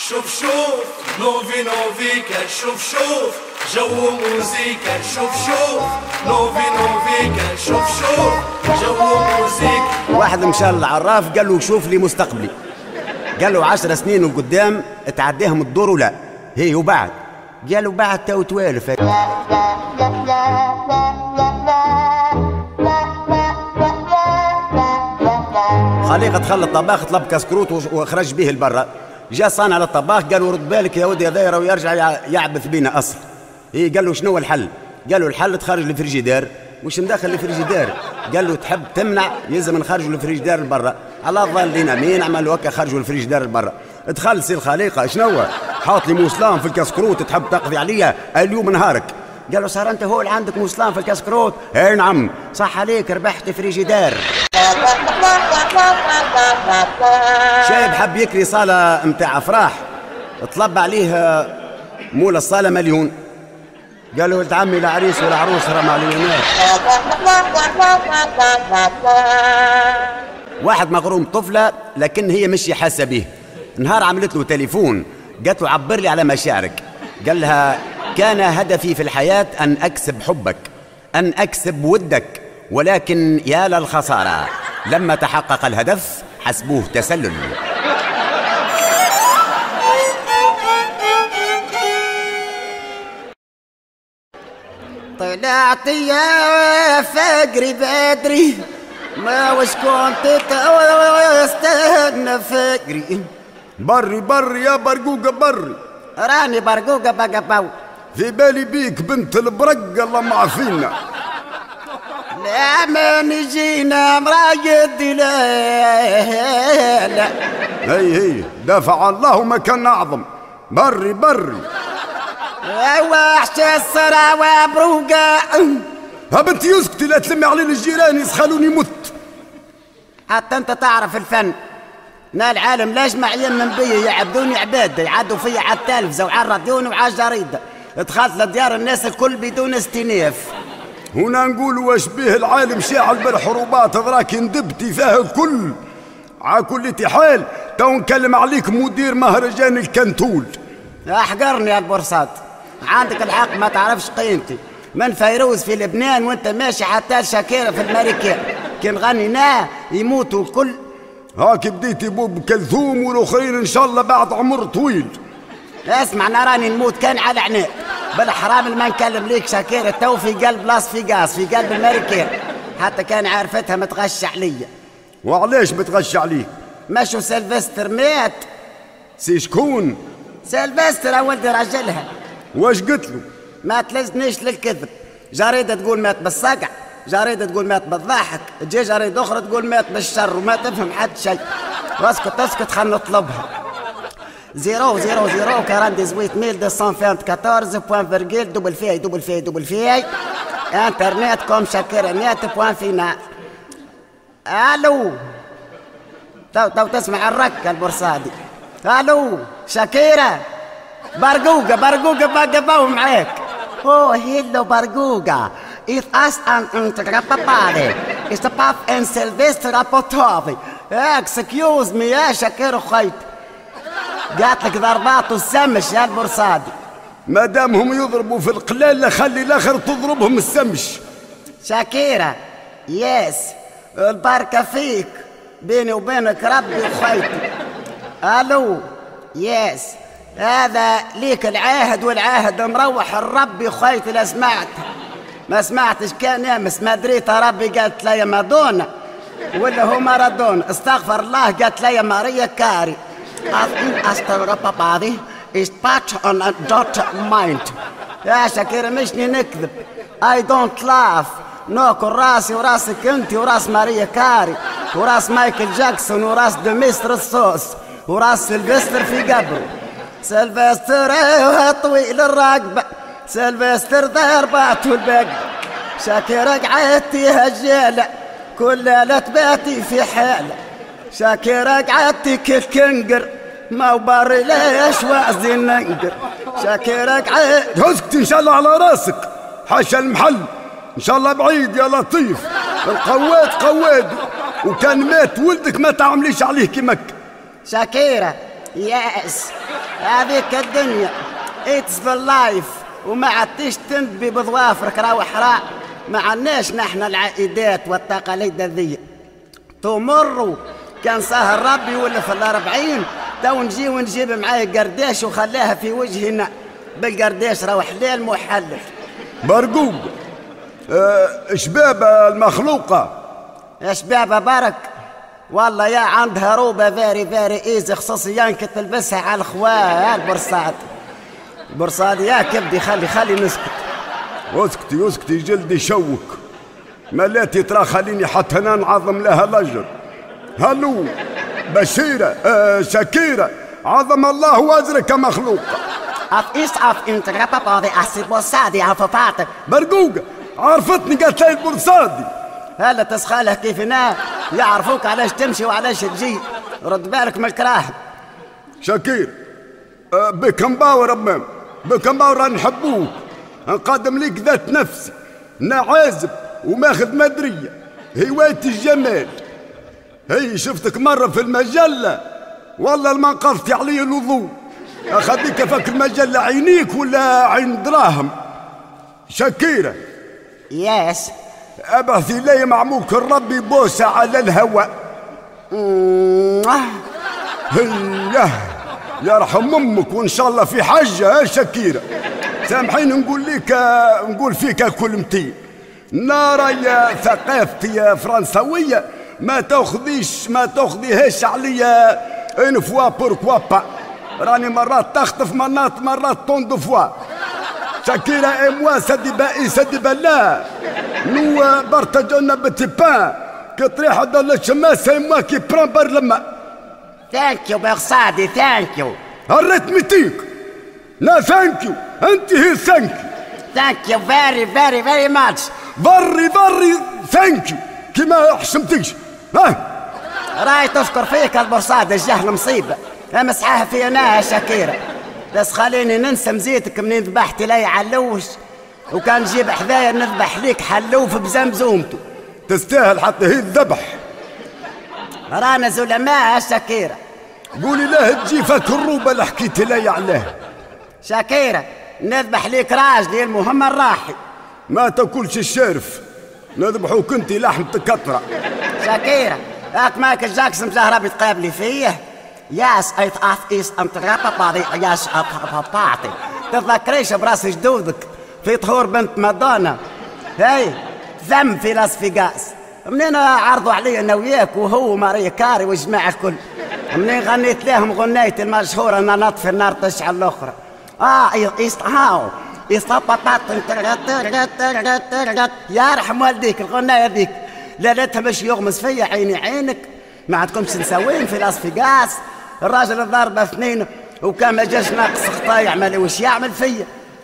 شوف شوف نوفي نوفي كان شوف شوف جو موزيكا شوف نوفي كان شوف جو موزيكا. واحد مشى للعراف قال له شوف لي مستقبلي، قال له 10 سنين وقدام تعديهم الدور ولا هي وبعد؟ قال له بعد تو توالف. خليقة دخل الطباخ طلب كسكروت وخرج به لبرا. جاء صانع للطباخ قال له رد بالك يا ودي هذا ويرجع يعبث بينا اصل. إيه قال له شنو هو الحل؟ قال له الحل تخرج الفريجيدير. وش مدخل الفريجيدير؟ قال له تحب تمنع يلزم نخرجوا الفريجيدير لبرا. على ظل لينا مين عملوا هكا خرجوا الفريجيدير لبرا. دخل سي الخليقة شنو حاط لي موسلان في الكسكروت تحب تقضي عليا اليوم نهارك. قال له صار انت هو اللي عندك موسلان في الكسكروت؟ اي نعم صح عليك ربحت فريجيدير. شايب حب يكري صالة متاع افراح طلب عليه مول الصالة مليون. قال له ولد عمي لا عريس ولا عروس رمى مليونير. واحد مغروم طفلة لكن هي مش حاسة به. نهار عملت له تليفون قالت له عبر لي على مشاعرك. قال لها كان هدفي في الحياة أن أكسب حبك، أن أكسب ودك، ولكن يا للخسارة لما تحقق الهدف حسبوه تسلل. طلعت يا فقري بدري ما وش كنت استنى فقري. بري يا برقوقة بري. راني برقوقة بقى باو. في بالي بيك بنت البرق الله معفينا. لا ما نجينا مراقد لا هي دافع الله مكان أعظم. بري وحش الصرا وبروقة. ها بنتي اسكتي لا تلمي علينا الجيران يسخلوني مت. حتى انت تعرف الفن. نا العالم لاش معين من بي يعبدوني عباده يعدوا فيا على التلفزه وعلى الراديون وعلى الجريده. دخلت لديار الناس الكل بدون استئناف. هنا نقول واش به العالم شاعل بالحروبات ذراك ندبتي فيها الكل. على كل حال تو نكلم عليك مدير مهرجان الكنتول. احقرني يا البورصات، عندك الحق ما تعرفش قيمتي. من فيروز في لبنان وانت ماشي حتى شاكيرة في الامريكان كي نغني يموتوا الكل. هاك بديتي بوب كلثوم والاخرين ان شاء الله بعد عمر طويل. اسمع انا راني نموت كان على عناء بالحرام اللي ما نكلم ليك شاكيرة تو في قلب لاس فيغاس في قلب الامريكان حتى كان عارفتها متغش عليا. وعلاش متغش عليك؟ مشو سيلفستر مات. سي شكون؟ سيلفستر ولد رجلها. واش قلت له؟ ما تلزنيش للكذب. جريدة تقول مات بالصقع، جريدة تقول مات بالضحك، تجي جريدة أخرى تقول مات بالشر وما تفهم حد شيء. اسكت خلنا نطلبها. 000 42 بوان فيرجيل دبل في انترنت كوم شاكيرة نت بوان فينال. الو تو تسمع الركة البورصادي. الو شاكيرة برقوقة بقى معاك. Oh, hello, Barguga. It's us and Papade. It's the Pop and Sylvester Apotovi. Excuse me يا شاكير خيط. قالت لك ضربات السمش يا البورصادي. ما دامهم يضربوا في القلال خلي الاخر تضربهم السمش. شاكيرة يس البركة فيك بيني وبينك ربي وخيطي. الو يس هذا ليك العاهد والعاهد مروح الرب خيط. لا سمعت ما سمعتش كان يامس ما دريت ربي قالت لي مادونا ولا هو مارادونا. استغفر الله قالت لي ماريا كاري. استغرب بعضي is part on a dot mind. يا شاكير مشني نكذب. I don't laugh. ناكل راسي وراسك انت وراس ماريا كاري وراس مايكل جاكسون وراس دمستر الصوص وراس سيلفستر في قبره. سيلفستر طويل الرقبة، سيلفستر ضربات والبقى. شاكيرة قعدتي هالجيلة كل ليلة تباتي في حالة. شاكيرة قعدتي كالكنقر ما وبري ليش وازن ننقر. شاكيرة قعدت اسكت ان شاء الله على راسك حاشا المحل ان شاء الله بعيد يا لطيف. القواد وكان مات ولدك ما تعمليش عليه كيمك. شاكيرة ياس هذيك الدنيا اتس ذا لايف، وما عدتيش تندبي بظوافرك روح راح. ما عناش نحن العائدات والتقاليد ذي تمروا. كان سهل ربي ولا في ال40 تو نجي ونجيب معاي قرداش وخلاها في وجهنا بالقرداش روح ليل محلل. برقوق شبابة المخلوقة. شبابة برك والله يا عندها روبة فيري ايزي خصوصيا كي تلبسها على الخواه البرصاد. البرصاد يا كبدي خلي نسكت. اسكتي جلدي شوك. ملاتي ترى خليني حتى انا نعظم لها الاجر. هلو بشيرة شكيرة عظم الله اجرك مخلوقة. برقوقة عرفتني قالت لي البرصادي. هلا تسخالها كيف هنا يعرفوك علاش تمشي وعلاش تجي. رد بالك من الكراهب. شكير بكمباور أمام بكمباور نحبوك. نقدم لك ذات نفسي نعازب وماخذ مدرية هواية الجمال. هي شفتك مرة في المجلة والله ما نقضتي علي الوضوء. أخذيك فك المجلة عينيك ولا عين دراهم. شكيرة يس أبعثي لي معموك الربي بوسة على الهواء. هيا يرحم أمك وإن شاء الله في حجة. شكيرة سامحيني نقول فيك كلمتين. نارا يا ثقافتي يا فرنسوية ما تاخذيهاش عليا ان فوا بوركوا با. راني مرات تخطف مرات طون دو فوا. شكيرة اي موا سدي بالله نو بارتاجونا بتي بان كي طريح هذا الشماس اي موا كي بران برلما. ثانك يو بغصادي ثانك يو. الريتميتيك لا ثانك يو انت هي ثانك يو. ثانك يو فيري ماتش. بري ثانك يو كيما حشمتيش. راي تشكر فيك البرصاد الجهل مصيبة امسحاها في انا يا شكيرة. بس خليني ننسى مزيتك منين ذبحتي لي علوش وكان نجيب حذايا نذبح ليك حلوف بزمزومته. تستاهل حتى هي الذبح. رانا زلماء يا شكيرة. قولي له تجي فك الروبة اللي حكيت لي عليها. شكيرة نذبح ليك راجلي المهم الراحي. ما تاكلش الشارف نذبحوك انت لحم تكترة. شكيرة هاك مايكل جاكسون مجهرة تقابلي فيه. ياس ايت اف ايس امتغابة باري ياس اباباتي. تتذكريش براس جدودك في طهور بنت مادونا. هاي ذم في لاس فيغاس منين عرضوا علي انا وياك وهو ماريا كاري والجماعة الكل. منين غنيت لهم غنيتي المشهورة انا نطفي النار تشعل الاخرى. هاو يرحم والديك الغناية ذيك ليلتها مش يغمس فيا عيني عينك. ما عندكمش نسوين في لاس فيغاس. الراجل الضربة 2 وكان ما جاش ناقص خطا يعمل وش يعمل فيا.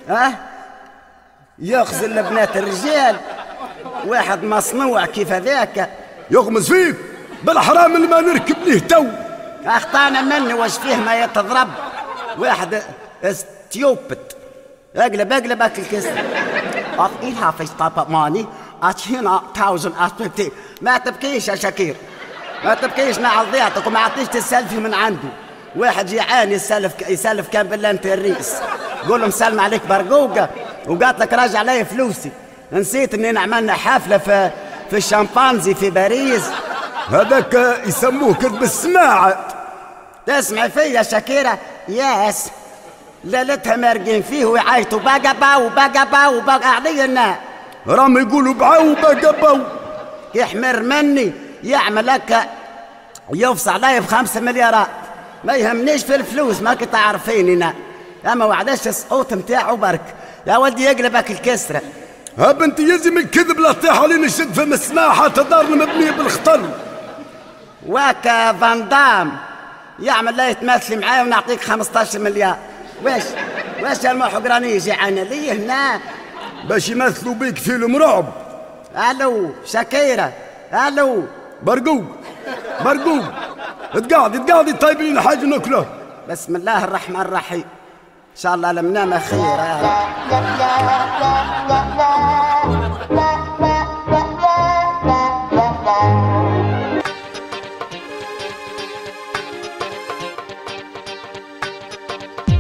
يخزل لبنات الرجال واحد مصنوع كيف هذاك يغمز فيك بالحرام اللي ما نركب ليه تو. اخطانا مني واش فيه ما يتضرب واحد ستيوبد. اقلب اكل كسر اطيلها في طابق ماني اتشينا 1050. ما تبكيش يا شكير ما تبكيش نعل ضيعتك وما عطيش تسلفي من عنده. واحد جيعان يسلف كان بالله انت الرئيس. قول له مسلم عليك برقوقه وقالت لك راجع علي فلوسي. نسيت اننا عملنا حفله في الشامبانزي في باريس. هذاك يسموه كذب السماعه. تسمعي فيا شكيرة ياس ليلتها مارقين فيه ويعيطوا بقى علينا. راهم يقولوا بعو بقى يحمر مني يعمل هكا يفصل علي ب5 مليارات. ما يهمنيش في الفلوس ما كنت عارفيننا اما وعداش السقوط متاعه برك. يا ولدي يقلبك الكسره. ها بنتي يلزم الكذب لا تطيح علينا الشد في السماء حتى دارنا مبنيه بالخطر. واكا فان دام يعمل لا يتمثلي معايا ونعطيك 15 مليار. واش المحقراني يجي عنا ليه هنا باش يمثلوا بيك فيلم رعب. الو شكيرة الو برقوق تقعدي طيبين لنا حاجه ناكلها. بسم الله الرحمن الرحيم. ان شاء الله لم نام خير يا رب.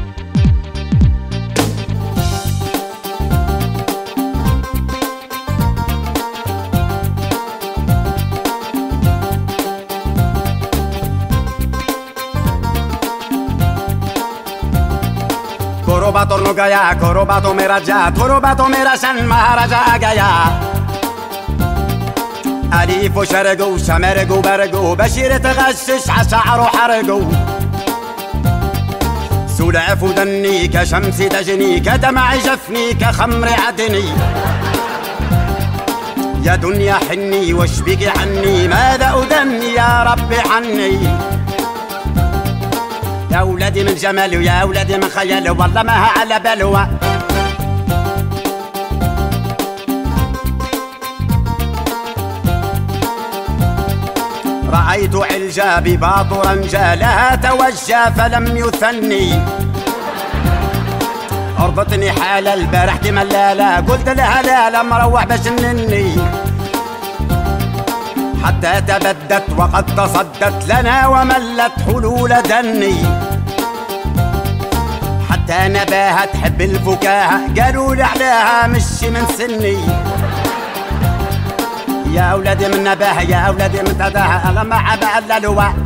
torno gaya, corobato meraja, corobato merasan maharaja gaya. أليف وشرقو شمرقو برقو بشير تغشش عشعر حرقو سلعف ودني كشمس تجني كدمع جفني كخمر عدني يا دنيا حني واشبكي عني ماذا أدني يا ربي عني يا ولدي من جمال ويا ولدي من خيال والله ما على بلوى رأيت علجابي باطرا جالها توجه فلم يثني أرضتني حال البارح ملالة قلت لها لا لا مروح بجنني حتى تبدت وقد تصدت لنا وملت حلول دني حتى نباها تحب الفكاهة قالوا لي عليها مشي من سني يا أولادي من نباها يا أولادي من تداها أنا ما عبا إلا لواء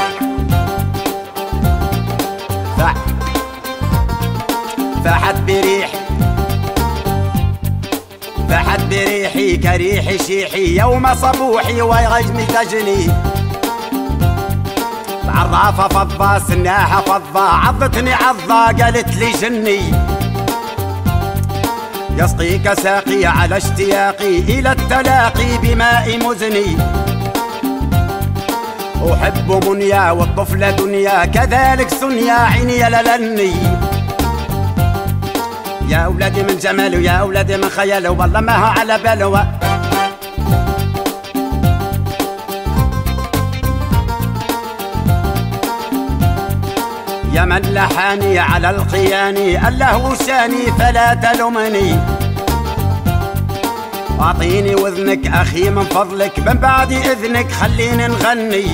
فحت بريحي كريح شيحي يوم صبوحي ويغجني تجني عرافة فضة سناها فضة عضتني عضة قالت لي جني يسقيك ساقي على اشتياقي إلى التلاقي بماء مزني أحب منيا والطفل دنيا كذلك سنيا عيني للني يا أولادي من جماله يا أولادي من خياله والله ما هو على باله يا من لحاني على القياني الله شاني فلا تلومني أعطيني وذنك أخي من فضلك من بعد إذنك خليني نغني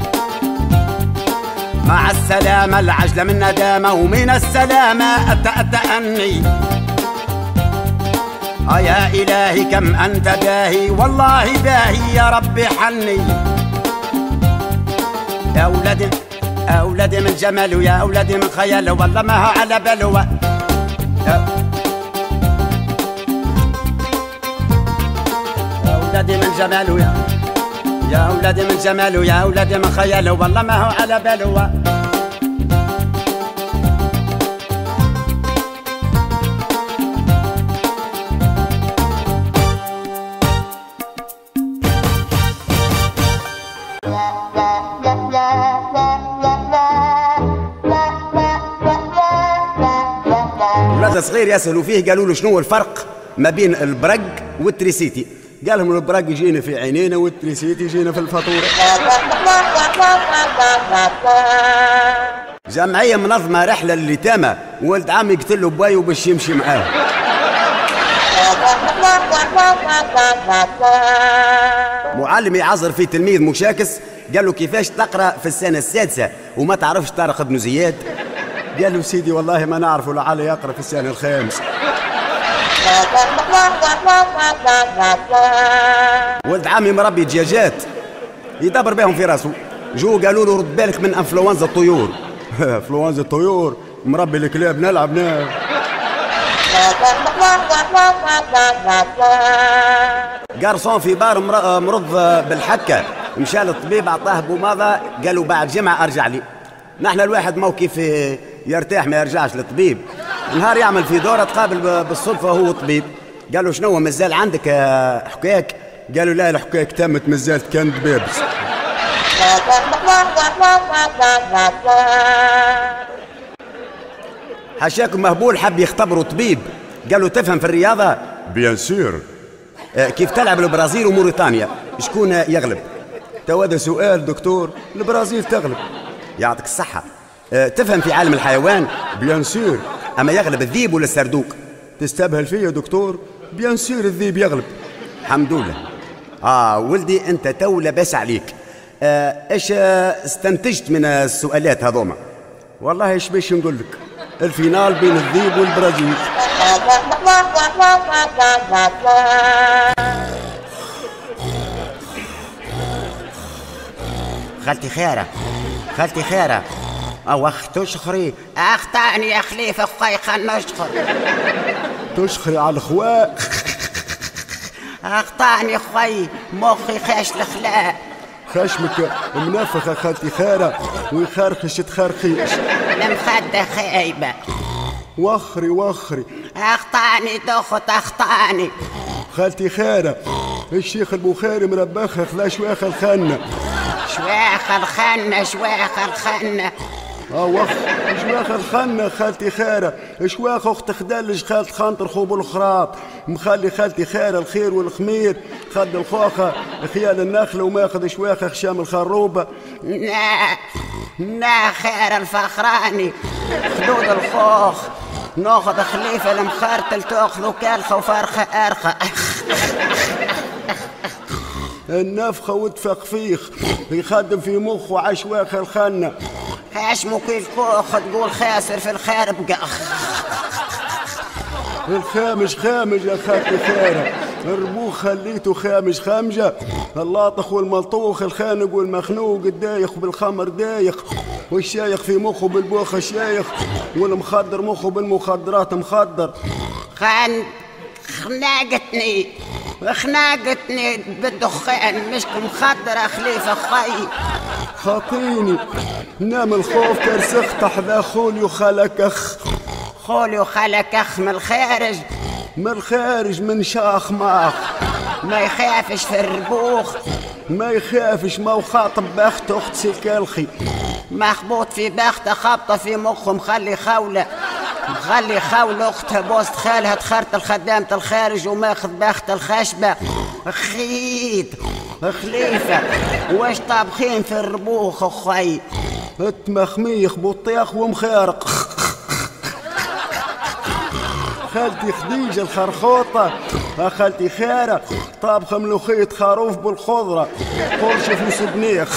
مع السلامة العجلة من ندامة ومن السلامة أتأني يا إلهي كم أنت باهي والله باهي يا ربي حني يا أولادي أولادي من جماله يا أولادي من خياله والله ما هو على باله يا أولادي من جماله يا أولادي من جماله يا أولادي من خياله والله ما هو على باله ولاد صغير يسألوا فيه قالوا له شنو الفرق ما بين البرق والتريسيتي قال لهم البرق يجينا في عينينا والتريسيتي يجينا في الفاتورة جمعية منظمة رحلة لليتامى ولد عمي يقتل له بوايه باش يمشي معاه معلم يعذر في تلميذ مشاكس قال له كيفاش تقرأ في السنة السادسة وما تعرفش طارق بن زياد قال له سيدي والله ما نعرف لعل يقرأ في السنة الخامس ولد عمي مربي دجاجات يدبر بهم في راسه جو قالوا له رد بالك من انفلونزا الطيور انفلونزا الطيور مربي الكلاب نلعب قرصون في بار مرض بالحكة مشى للطبيب عطاه بوماضة قالوا بعد جمعة ارجع لي نحن الواحد موقف يرتاح ما يرجعش للطبيب نهار يعمل في دورة تقابل بالصدفة هو طبيب قالوا شنو مازال عندك حكاك قالوا لا الحكاك تمت مازالت كان دبابس حشاكم مهبول حب يختبروا طبيب قالوا تفهم في الرياضة بيان سور كيف تلعب البرازيل وموريتانيا شكون يغلب تو هذا سؤال دكتور البرازيل تغلب يعطيك الصحة تفهم في عالم الحيوان بيان سور أما يغلب الذيب ولا السردوك تستبهل فيه يا دكتور بيان سور الذيب يغلب الحمد لله ولدي أنت تو لاباس عليك إيش استنتجت من السؤالات هذوما والله إيش باش نقول لك الفينال بين الذيب والبرازيل خالتي خيرة او اخ تشخري اخطأني يا خليفة اخوي خلنا نشخر. تشخري على الخواء. اخطأني اخوي مخي خاش الخلاء. خشمك منفخة خالتي خارة ويخرخش تخرخيش. المخدة خايبة. وخري وخري. اخطأني دخت اخطأني. خالتي خارة الشيخ البخاري مربخها خلا شواخ الخنة. شواخ الخنة شواخ الخنة. وخ شواخ الخنة خالتي خارة. شواخ اخت خدلج خالت خانطر خوب الخراط. مخلي خالتي خارة الخير والخمير. خد الخوخة خيال النخلة وماخذ شواخ خشام الخروبة. نا خير الفخراني خدود الخوخ. ناخذ خليفة المخارتل تاخذ كالخة وفرخة ارخة. النفخة وتفخفيخ يخدم في مخه عشواخ الخنة. خاشمو كيف كوخ تقول خاسر في الخارب. الخامج خامج يا خالتي خيرة. الربوخ خليته خامج خامجة. اللاطخ والملطوخ الخانق والمخنوق الدايخ بالخمر دايخ. والشايخ في مخه بالبوخة شايخ. والمخدر مخه بالمخدرات مخدر. خناقتني بالدخان مش مخدر خليفة خي. خاطيني نام الخوف كرسخ تحذا خولي وخلكخ. خولي وخلكخ من الخارج. من الخارج من شاخ ماخ. ما يخافش في الربوخ. ما يخافش ما وخاطب بخت اخت سلكالخي. مخبوط في بخته خبطه في مخه مخلي خولة اختها بوسط خالها تخرت الخدامة الخارج وماخذ بخت الخشبة. خيط خليفة واش طابخين في الربوخ اخوي؟ مخميخ بطيخ ومخارق. خالتي خديجة الخرخوطة خالتي خيرة طابخة ملوخية خروف بالخضرة قرش في سبنيخ.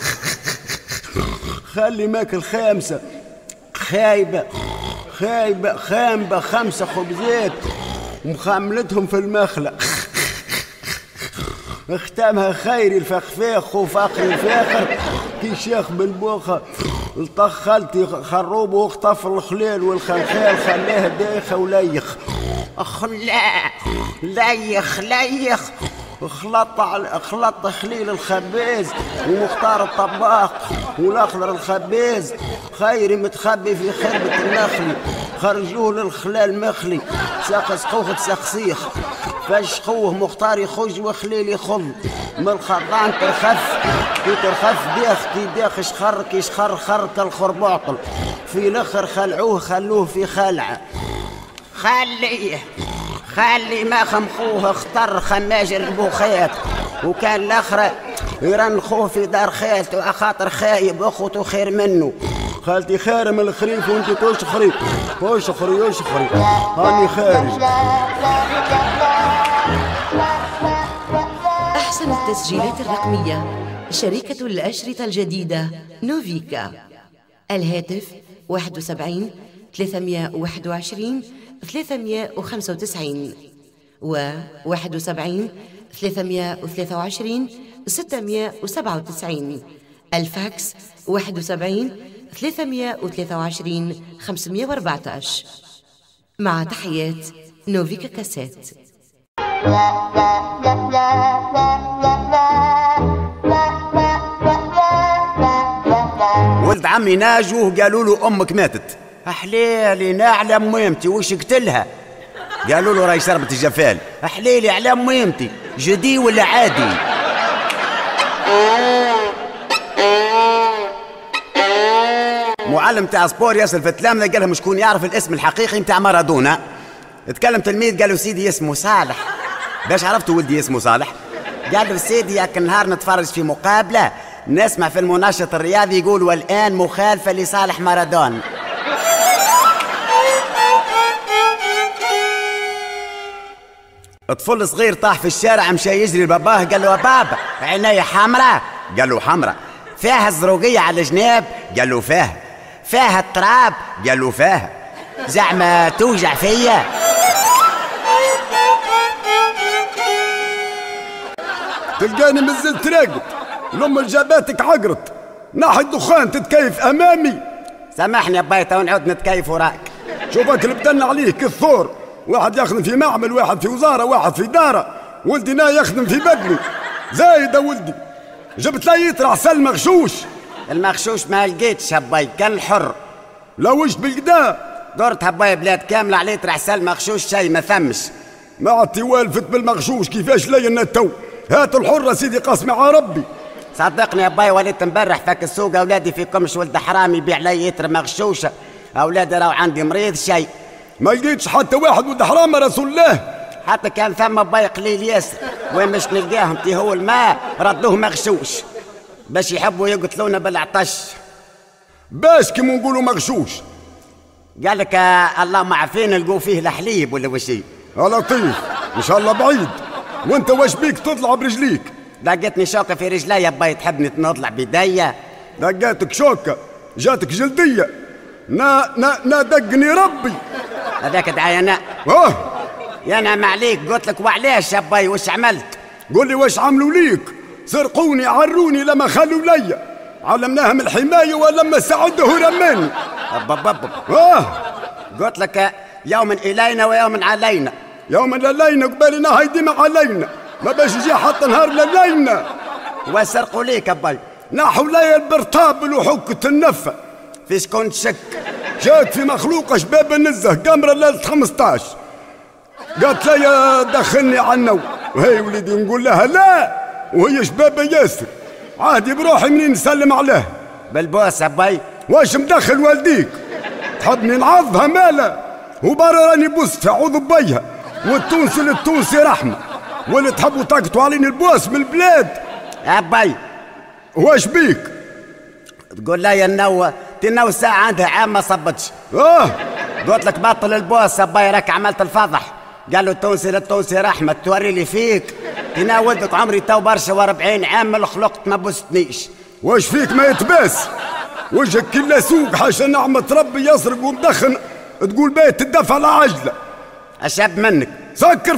خلي ماكل خامسة خايبة خامبة 5 خبزات ومخملتهم في المخلة. اختامها خيري الفخفاخ وفخر الفاخر كي شيخ بالبوخة. الطخ خالتي خروب واخطف الخليل والخلخال خلاه دايخة وليخ. ليخ خلط خليل الخباز ومختار الطباخ والاخضر الخباز. خيري متخبي في خربة النخل. خرجوه للخلال مخلي. سقوه تسخسيخ فشخوه مختار يخج وخليل يخض. من الخضان ترخف داخ يشخر خرك الخرباطل. في الاخر خلوه في خلعه. خلي ما خمخوه اختر خماج البوخات. وكان الاخر يرنخوه في دار خالته خاطر خايب اخوته خير منه. خالتي خير من الخريف وانت تشخري. اشخري هاني خارج. أحسن التسجيلات الرقمية شركة الأشرطة الجديدة نوفيكا. الهاتف 71 321 395 و 71 323 697. الفاكس 71 323 514. مع تحيات نوفيكا كاسيت. ولد عمي ناجوه قالوا له امك ماتت. احليلي نعلم ميمتي وش قتلها؟ قالوا له راي شربت الجفال. احليلي على ميمتي جدي ولا عادي؟ معلم تاع سبور ياسر في التلامذة قال لهم شكون يعرف الاسم الحقيقي متاع مارادونا. تكلم تلميذ قال له سيدي اسمه صالح. باش عرفتوا ولدي اسمه صالح؟ قال له سيدي ياك النهار نتفرج في مقابلة نسمع في المنشط الرياضي يقول والآن مخالفة لصالح مارادونا. طفل صغير طاح في الشارع مشى يجري لباباه قال له يا بابا عيني حمراء؟ قال له حمراء. فيها الزروقية على الجناب؟ قال له فيها. فيها التراب؟ قال له فيها. زعما توجع فيا؟ تلقاني مازلت راقد. لما جاباتك عقرت ناحي الدخان تتكيف امامي. سامحني يا باي تو نعود نتكيف وراك. شوفك البدن عليك الثور، واحد يخدم في معمل، واحد في وزارة، واحد في دارة، ولدي نا يخدم في بدني زايد. ولدي جبت لا يطرح سل مغشوش. المغشوش ما لقيتش هباي، كان الحر. لا وش بالقدا دورت هباي بلاد كاملة عليه يطرح سل مغشوش شي ما ثمش. ما عدتي والفت بالمغشوش كيفاش لينا التو. هات الحرة سيدي قاسمي على ربي. صدقني يا باي وليت نبرح فك السوق، اولادي فيكمش ولد حرام يبيع لي يتر مغشوشه، اولادي راهو عندي مريض شيء. ما لقيتش حتى واحد ولد حرام رسول الله. حتى كان ثم باي قليل ياسر، وين مش نلقاهم تي هو الماء ردوه مغشوش باش يحبوا يقتلونا بالعطش. باش كيما نقولوا مغشوش؟ قال لك اللهم عافين نلقوا فيه الحليب ولا وشي. لطيف ان شاء الله بعيد. وانت واش بيك تطلع برجليك؟ لقيتني شوكه في رجلي يا باي، تحبني نطلع بيديا؟ لقيتك شوكه جاتك جلديه. نا دقني ربي. هذاك دعاية ينعم عليك. قلت لك وعلاش يا باي وش عملت؟ قول لي واش عملوا ليك؟ سرقوني عروني لما خلوا ليا، علمناهم الحمايه ولما سعده رماني. قلت لك يوم الينا ويوم علينا. يوم للينا قبالنا هيدي ما علينا، ما باش يجي حتى نهار للينا. وسرقوا ليك يا باي؟ نحو لي البرطابل وحكة النفة. فيش كنت شك؟ شاك في مخلوقة شباب النزه قمرة ليلة 15 قالت لي دخلني على النوم، وهي وليدي نقول لها لا، وهي شبابة ياسر عادي بروحي منين نسلم عليها. بالبوس يا باي؟ واش مدخل والديك؟ تحبني نعضها مالا؟ وبرا راني بوست اعوذ بيها، والتونسي للتونسي رحمة، واللي تحبوا تقطوا علينا البوس من البلاد. يا باي واش بيك؟ تقول لي النو ساعة عندها عام ما صبتش. قلت لك بطل البوس يا باي، راك عملت الفضح. قال له التونسي للتونسي رحمة، توري لي فيك تناولدك عمري تو برشا و40 عام من خلقت ما بوستنيش. واش فيك ما يتباس؟ وجهك كله سوق حاشا نعمة ربي يسرق ومدخن، تقول بيت تدفع على عجلة. أشاب منك. سكر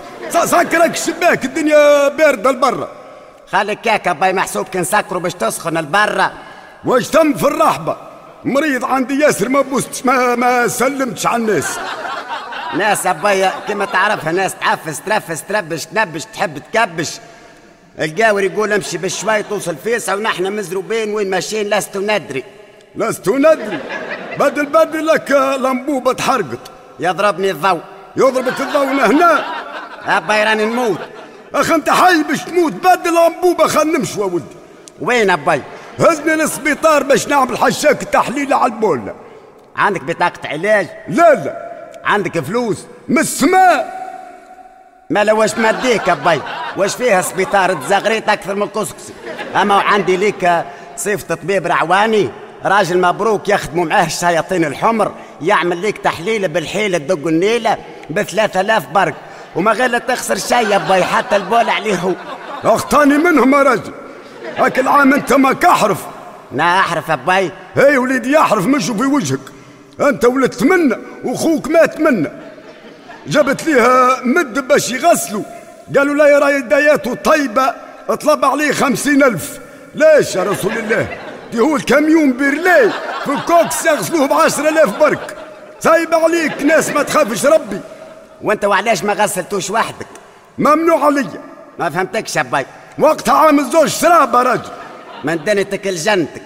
سكرك الشباك، الدنيا باردة لبرا. خليك كاكا باي، محسوب كي نسكروا باش تسخن البرا. واش تم في الرحبة؟ مريض عندي ياسر ما بوستش ما سلمتش على الناس. ناس أبايا كما تعرفها، ناس تعفس ترفس تربش تنبش تحب تكبش. القاور يقول امشي بشوي توصل فيسع، ونحن مزروبين وين ماشيين لست ندري. لست ندري؟ بدل لك لمبوبة تحرقت. يضربني الضوء. يضربك الضوء هنا؟ أباي راني نموت. أخ أنت حي باش تموت، بدل لمبوبة خل نمشي ولدي. وين أباي؟ هزني للسبيطار باش نعمل حشاك تحليل على البولة. عندك بطاقة علاج؟ لا. عندك فلوس؟ من السماء. مالا واش ماديك أباي؟ واش فيها سبيطار تزغريت أكثر من الكسكسي؟ أما عندي ليك صفة طبيب رعواني، راجل مبروك يخدموا معاه الشياطين الحمر، يعمل ليك تحليل بالحيلة تدق النيلة ب3000 برك، وما غير تخسر شي أباي، حتى البول عليه هو. أخطاني منهم يا راجل، هاك العام أنت ما كحرف. لا أحرف أباي. هي وليدي يحرف مشوا في وجهك، أنت ولدت منا وأخوك مات منا. جابت ليها مد باش يغسلوا، قالوا لا يرى يداياته طيبة، اطلب عليه 50,000. ليش يا رسول الله؟ دي هو الكاميون بيرلي في الكوكس يغسلوه ب10,000 برك. سايب عليك ناس ما تخافش ربي. وانت وعلاش ما غسلتوش وحدك؟ ممنوع عليا. ما فهمتكش يا باي. وقتها عامل زوج شراب يا راجل. من دنيتك لجنتك.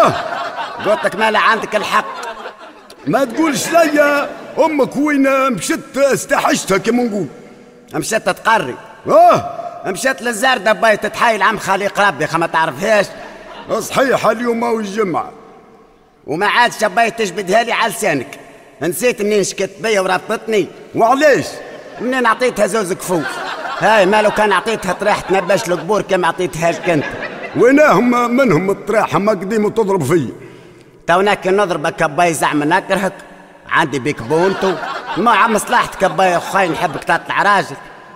قلت لك مالا عندك الحق. ما تقولش ليا امك وين مشت استحشتها كما نقول. مشت تقري. مشت للزردة باي تتحايل عم خليق ربي، ما تعرفهاش. صحيح اليوم هو الجمعة. وما عادش باي تجبدها لي على لسانك. نسيت منين شكت بيا وربطتني. وعليش؟ منين عطيتها زوز كفوف. هاي مالو كان عطيتها طريح تنبش القبور كما عطيتها لك انت. ويناهم منهم الطريحة ما قديموا تضرب فيا. توناك نضربك باي زعما نكرهك، عندي بيك بونتو، مع مصلحتك باي اخوي نحبك تطلع راجل.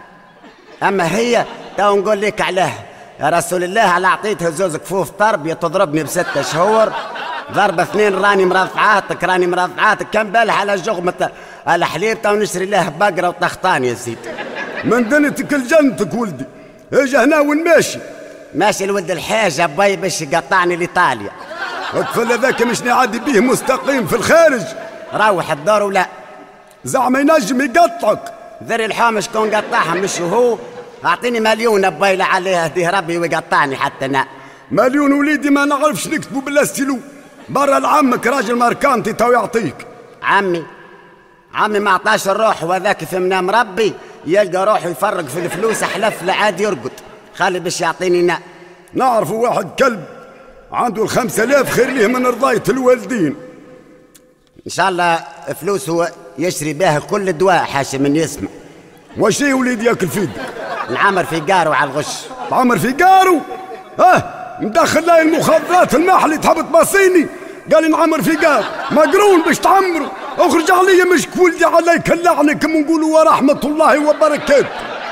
اما هي تو نقول لك عليها يا رسول الله، على عطيتها زوز كفوف تربية تضربني ب6 شهور، ضربة 2 راني مرضعاتك كم بالها على جغمة الحليب، تو نشري له بقرة وطخطان يا سيدي. من دنيتك لجنتك ولدي، اجي هنا وين ماشي؟ ماشي الولد الحاجة باي باش يقطعني لإيطاليا. الطفل هذاك مش نعدي بيه مستقيم في الخارج. روح الدار ولا زعما ينجم يقطعك. ذري الحوم شكون قطعها مش هو. اعطيني مليون بيلة عليها هديه ربي ويقطعني حتى انا. مليون وليدي ما نعرفش نكتبوا بالستيلو. برا لعمك راجل ماركانتي تو يعطيك. عمي ما عطاش الروح وذاك في منام ربي يلقى روحه يفرق في الفلوس حلف لعاد يرقد. خلي باش يعطيني انا. نعرفوا واحد كلب عنده 5000 خير ليه من رضاية الوالدين. ان شاء الله فلوسه يشري بها كل الدواء حاشا من يسمع. واش يا وليدي ياكل فيك؟ نعمر في قارو على الغش. عمر في قارو؟ مدخل لي المخدرات المحلي تحب تبصيني. قال لي نعمر في قارو مقرون باش تعمروا. اخرج علي مش ولدي عليك اللعنة كما نقولوا ورحمة الله وبركاته.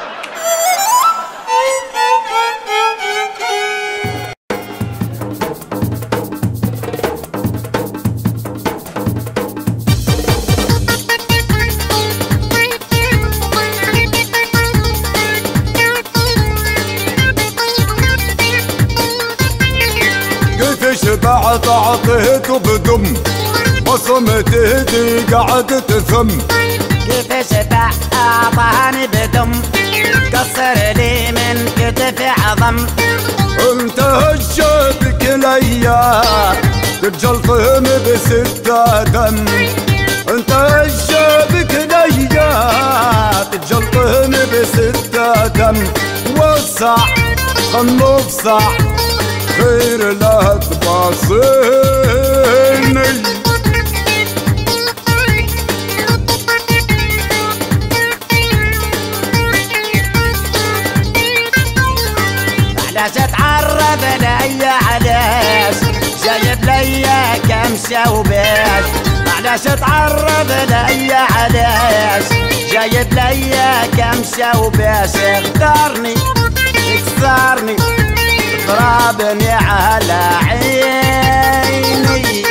بعد عطيت بدم بصمت ايدي قعدت تثم. كيفاش بعطاني بدم كسر لي من كتفي عظم. انت هجبك ليا تجلطهم بستة دم. انت هجبك ليا تجلطهم بستة دم. وسع خنفصع خير لا تباصيني. علاش تعرض ليا علاش جايب ليا كم شوباش. علاش تعرض ليا علاش جايب ليا كم شوباش. اختارني اكسرني ضربني على عيني.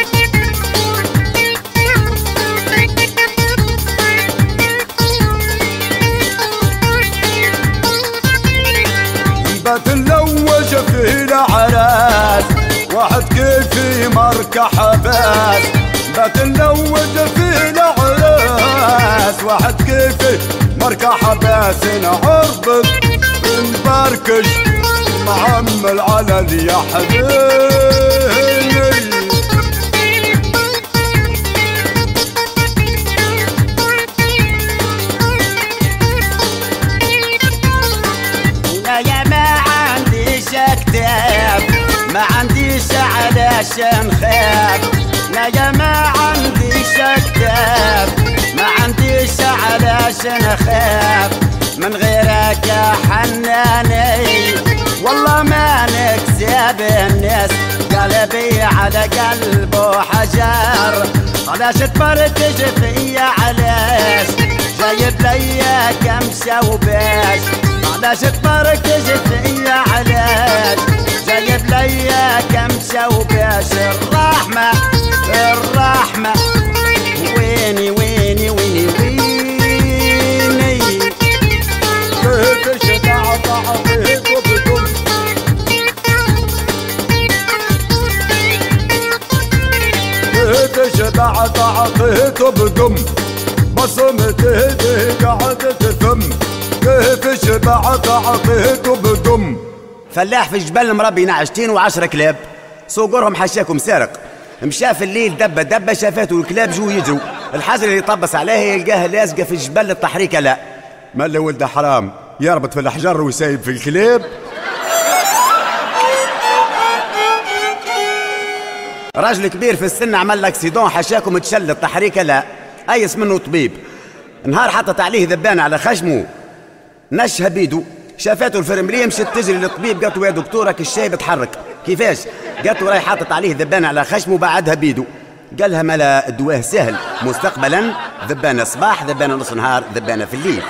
بتلوج في العراس واحد كيفي مركح باس. بتلوج في العراس واحد كيفي مركح باس. نعربط نبركش معمل على اليحديني. يا ما عنديش كتاب ما عنديش علاش نخاف. لا يا ما عنديش كتاب ما عنديش علاش نخاف. من غيرك يا حناني والله ما نكسب الناس. قلبي على قلبه حجر علاش تفرتج فيا علاش جايب ليا كم شوباش. علاش تفرتج فيا علاش جايب ليا كم شوباش. الرحمة الرحمة ويني ويني ويني ويني. بعد عطيت بدم بصمت ايدي قعدت تثم. كيفاش بعد عطيت بدم. فلاح في الجبل مربي نعشتين و10 كلاب صقرهم حشاكم سارق. مشى في الليل دبة شافته الكلاب جو يجروا. الحجر اللي طبس عليه يلقاها لازقة في الجبل التحريكة. لا مالا ولد حرام يربط في الحجر ويسايب في الكلاب. راجل كبير في السن عمل لك سيدون حشاكم تشل التحريكة. لا ايس منه طبيب. نهار حطت عليه ذبانة على خشمه نشها بيدو. شافته الفرمليه مشت تجري للطبيب قالت له يا دكتورك الشايب اتحرك. كيفاش؟ قالت له راي حاطط عليه ذبانة على خشمه بعدها بيدو. قالها ملا الدواه سهل مستقبلا ذبانة صباح ذبانة نص نهار ذبانة في الليل.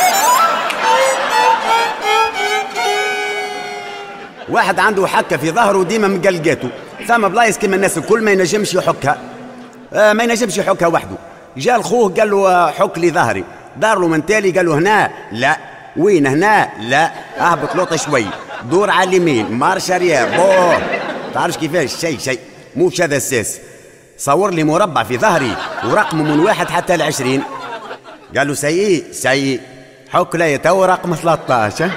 واحد عنده حكة في ظهره ديما مقلقاته. ثم بلايص كيما الناس الكل ما ينجمش يحكها. ما ينجمش يحكها وحده. جاء لخوه قال له حك لي ظهري. دار له من تالي قال له هنا لا. وين هنا لا. اهبط لوطه شوي دور على اليمين مارش اريير. بوه تعرفش كيفاش شيء موش هذا الساس، صور لي مربع في ظهري ورقمه من 1 حتى ل 20. قالوا سيء حك لي تو رقم 13.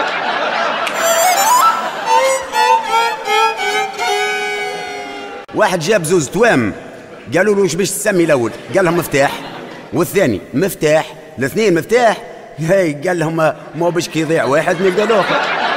واحد جاب زوز توام، قالوا له ايش باش تسمي الاول؟ قال لهم مفتاح، والثاني مفتاح، الاثنين مفتاح. هاي قال لهم مو باش كي يضيع واحد نلقى الاخر.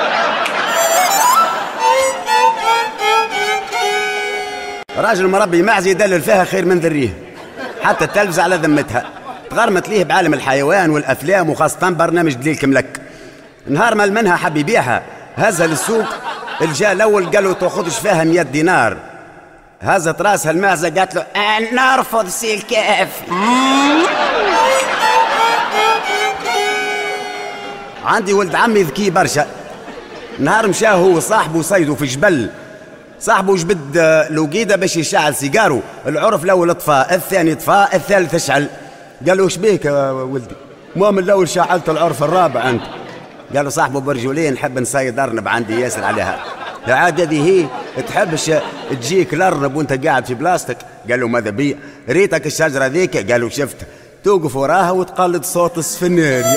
راجل مربي معزه يدلل فيها خير من ذريه، حتى التلفز على ذمتها، تغرمت ليه بعالم الحيوان والافلام وخاصه برنامج دليل كملك. نهار ما منها حب يبيعها هزها للسوق، الجا الاول قال له تاخذش فيها 100 دينار. هزت راسها المعزه قالت له نرفض سي الكافي. عندي ولد عمي ذكي برشا، نهار مشى هو وصاحبه صيدوا في جبل، صاحبه جبد لوقيده باش يشعل سيجارو، العرف الاول طفى، الثاني طفى، الثالث اشعل. قال له ايش بيك يا ولدي؟ ما من الاول شعلت العرف الرابع انت. قال له صاحبه برجولين نحب نصيد ارنب عندي ياسر عليها. العادة هذه هي تحبش تجيك الارنب وانت قاعد في بلاستيك؟ قال له ماذا بيا؟ ريتك الشجره ذيك؟ قال له شفت، توقف وراها وتقلد صوت السفناري.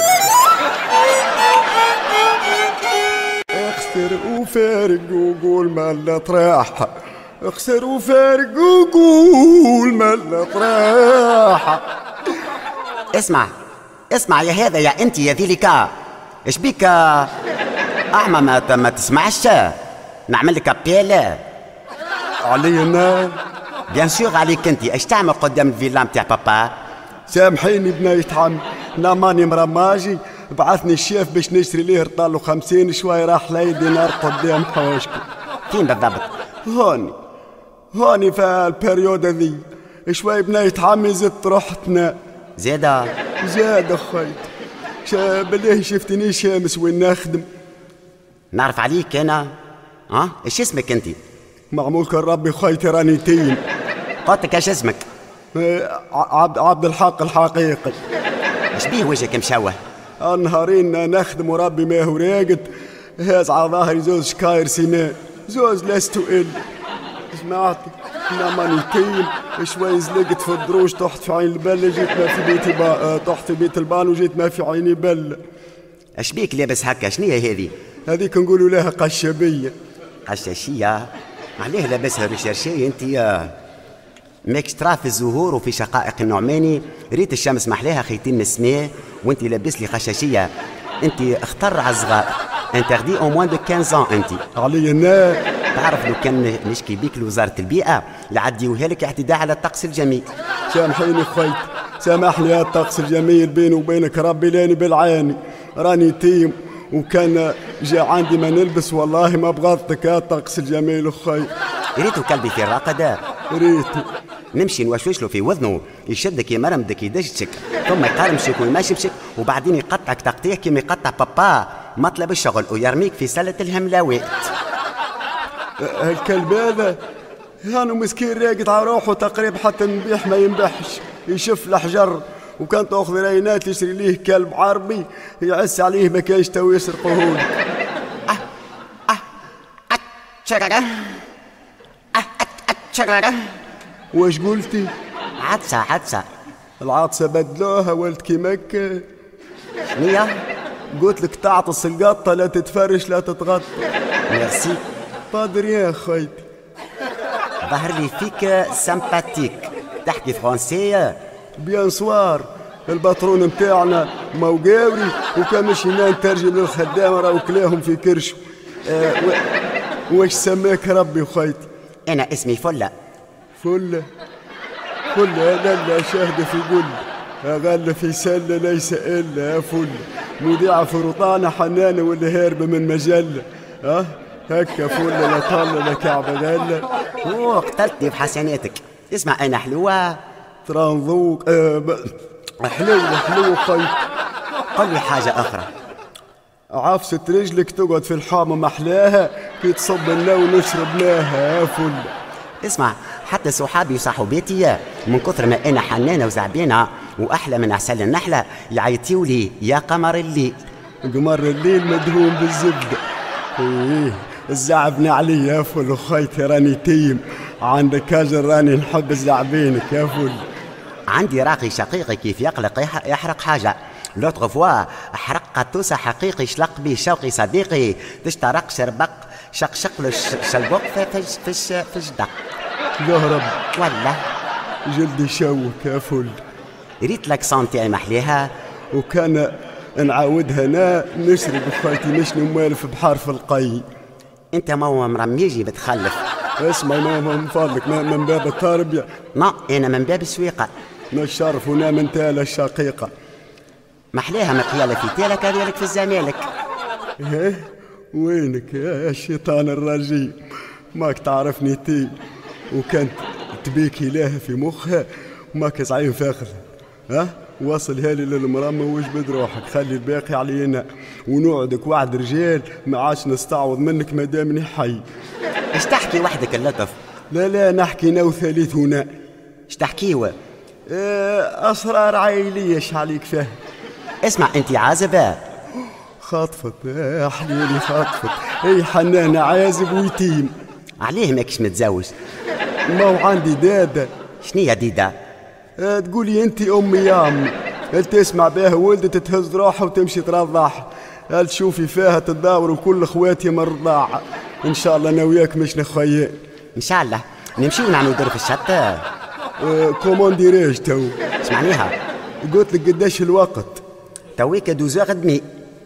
اخسر وفارق وقول ما طراحه، اخسر وفارق وقول ما طراحه. اسمع يا هذا يا انت يا ذيليكا، ايش بيك اعمى ما تسمعش؟ نعمل لك ابيل علي انا؟ بيان سور عليك انت. ايش تعمل قدام الفيلا نتاع بابا؟ سامحيني بناية عمي، انا ماني مرماجي، بعثني الشيف باش نشتري ليه رطالو 50 شوي، راح لي دينار قدام حواشكم. فين بالضبط؟ هوني في البريود ذي شوي بناية عمي زدت روحتنا. زاد خيت بالله شفتني شامس وين نخدم. نعرف عليك انا. ايش اسمك انت؟ معمولك ربي خيتي راني تيم. قلت لك ايش اسمك؟ عبد الحق الحقيقي. ايش بيه وجهك مشوه؟ نهارين نخدم وربي ما هو راقد، هاز على ظهري زوز شكاير سمان، زوز لست إل. سمعتي؟ انا ماني تيم، شوي زلقت في الدروج، طحت في عين البلة، جيت ما في بيتي طحت في بيت البان وجيت ما في عيني بلة. ايش بيك لابس هكا؟ شنيا هذه؟ هذيك نقولوا لها قشابية. قشاشية؟ عليه لابسها ريشارشية انت يا ماكش ترى في الزهور وفي شقائق النعماني ريت الشمس محلاها خيتين السماء وانت لابس لي قشاشية. انت اختر على الصغار، انت غدي او موان دو 15 انت. علي انا تعرف لو كان نشكي بيك لوزارة البيئة لعديوها لك اعتداء على الطقس الجميل. سامحيني خويت، سامحني يا الطقس الجميل، بيني وبينك ربي لاني بالعاني، راني تيم وكان جاء عندي ما نلبس والله ما بغضتك يا الطقس الجميل اخوي. ريتو كلبي في الراقدة، ريتو نمشي نوشوش له في وذنه، يشدك يمرمدك يدشتك، ثم يقرمشك ويمشمشك، وبعدين يقطعك تقطيع كيما يقطع بابا مطلب الشغل ويرميك في سلة الهملاوات. الكلب هذا هانو مسكين راقد على روحه تقريبا، حتى نبيح ما ينبحش، يشف الحجر، وكان تاخذ رينات يشري ليه كلب عربي يعس عليه ما كانش تو يسرقوه. واش قلتي؟ عدسة. العطسة بدلوها ولد كي مكة. شنيا؟ قلت لك تعطس القطة لا تتفرش لا تتغطى. ميرسي. بادر يا خيتي. ظهر لي فيك سامباتيك، تحكي فرنسية؟ بيان سوار، الباترون متاعنا موقاوري، وكان مشينا نترجم للخدام راهو كلاهم في كرشو. واش سماك ربي خيتي؟ أنا اسمي فلة. فلة لا شاهدة في قل غلة في سلة ليس إلا فلة، مذيعة في رطانة حنانة ولا هاربة من مجلة. هكا فلة لا طالة لا كعبة غلة. قتلتني بحسناتك. اسمع أنا حلوة ترى نذوق. حلوة خيط. قل لي حاجة أخرى. عفسة رجلك تقعد في الحامة محلاها كي تصب لنا ونشربناها يا فلة. اسمع، حتى صحابي وصحوباتي من كثر ما أنا حنانة وزعبانة وأحلى من عسل النحلة يعيطيوا لي يا قمر الليل. قمر الليل مدهون بالزبدة. الزعبنا علي يا فل خيتي راني تيم، عندك أجر راني نحب زعبينك يا فل. عندي راقي شقيقي كيف يقلق يحرق حاجة. لوتغ فوا حرق قطوسة حقيقي شلق بيه شوقي صديقي تشترق شربق شقشق له شلبق في الجدق. يا رب والله جلدي شوك يا فل. ريت لك سانتي محليها. وكان نعاودها انا نشرب خالتي نشنو موالف بحار في القي. انت ماما مرميجي بتخلف. اسمع ماما من فضلك من باب التربية. لا انا من باب السويقة. نشرف هنا من تالا الشقيقة. محليها مقيالة في تالا كذلك في الزمالك. ايه وينك يا الشيطان الرجيم ماك تعرفني تي وكانت تبيكي لها في مخها وماك زعيم فاخر. ها وصلها لي للمرمى وجبد روحك خلي الباقي علينا ونوعدك وعد رجال ما عادش نستعوض منك مادامني حي. اش تحكي وحدك اللطف؟ لا نحكي نو ثالثنا. اش تحكيوا؟ اسرار عائليه اش عليك فيها. اسمع انت عازبه؟ خاطفت يا حليلي خاطفت. اي حنانه عازب ويتيم. عليه ماكش متزوج؟ ما هو عندي داده. شنيا ديدا؟ تقولي انت امي يا امي. قال تسمع بها ولدت تهز روحها وتمشي ترضعها. قال تشوفي فيها تداور وكل اخواتي من الرضاعه. ان شاء الله انا وياك مش نخيان. ان شاء الله نمشيو نعملو دور في الشط. كومون ديريج تو اسمعنيها. قلت لك قداش الوقت؟ تويك 12 دمي.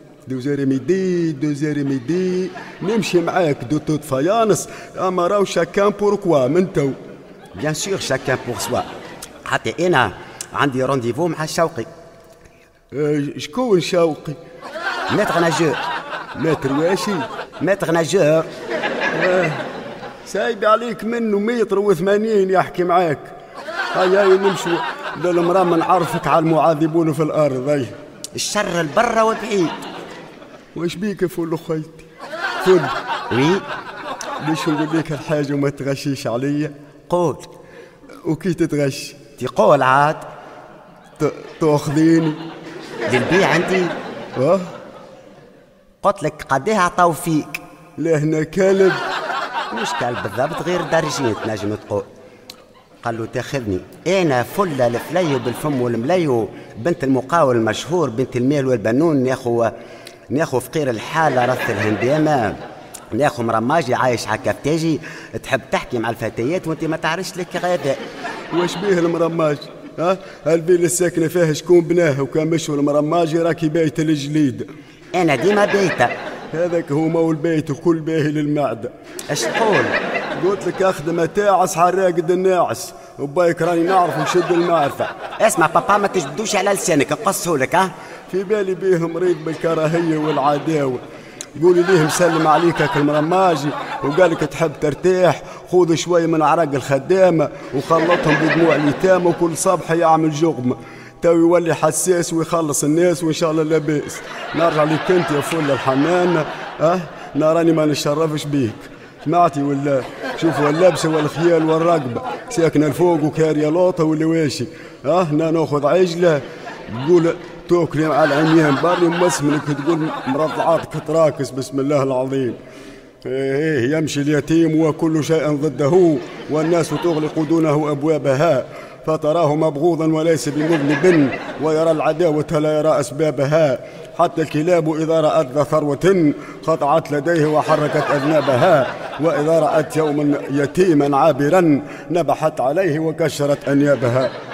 2 ميدي نمشي معاك دو توت فيانس. اما راو شاكان بوركوا من تو. بيان سور شاكان بور سوا. حتى انا عندي رونديفو مع شوقي. شكون شوقي؟ ماتر ناجور. ماتر واشي؟ ماتر ناجور. سايب عليك منه 180 يحكي معاك. هيا نمشوا للمرام نعرفك على المعاذبون في الارض. هيا الشر البرة وبعيد. واش بيك فل خيتي؟ فل وي باش نقول لك الحاجه وما تغشيش عليا. قول. وكي تتغش؟ تقول عاد تاخذيني للبيع انتي؟ قلت لك قديه عطاو فيك. لا هنا كلب. مش كلب بالضبط غير درجين تنجم تقول. قال له تاخذني انا فله الفلي بالفم والملي بنت المقاول المشهور بنت المال والبنون ناخو فقير الحاله رث الهندامه ناخو مرماجي عايش على كفتاجي تحب تحكي مع الفتيات وانت ما تعرفش لك غباء. واش بيه المرماج؟ البيل الساكنه فيها شكون بناها وكان مشوا المرماجي راكي بايته الجليد. انا ديما بايته. هذاك هو مول بيت وكل باهي للمعده. اش تقول؟ قلت لك اخذ متاعس على الراقد الناعس وبايك راني نعرف نشد المعرفه. اسمع بابا ما تجبدوش على لسانك نقصهولك. في بالي بيه مريض بالكراهيه والعداوه. قولي ليه مسلم عليك هاك المرماجي وقالك تحب ترتاح خذ شوي من عرق الخدامه وخلطهم بدموع اليتامى وكل صبح يعمل جغمه تو يولي حساس ويخلص الناس وان شاء الله لا بأس. نرجع لك انت يا فل الحنان. ناراني ما نشرفش بيك. سمعتي ولا شوف اللبسه والخيال والرقبه ساكنه الفوق وكاريه لوطه ولا واشي. هنا ناخذ عجله تقول توكلي على العميان بري مسمنك تقول مرضعاتك تراكس بسم الله العظيم. إيه يمشي اليتيم وكل شيء ضده والناس تغلق دونه أبوابها فتراه مبغوضا وليس بمذنب ويرى العداوة لا يرى أسبابها حتى الكلاب إذا رأت ذا ثروة خضعت لديه وحركت أذنابها وإذا رأت يوما يتيما عابرا نبحت عليه وكشرت أنيابها.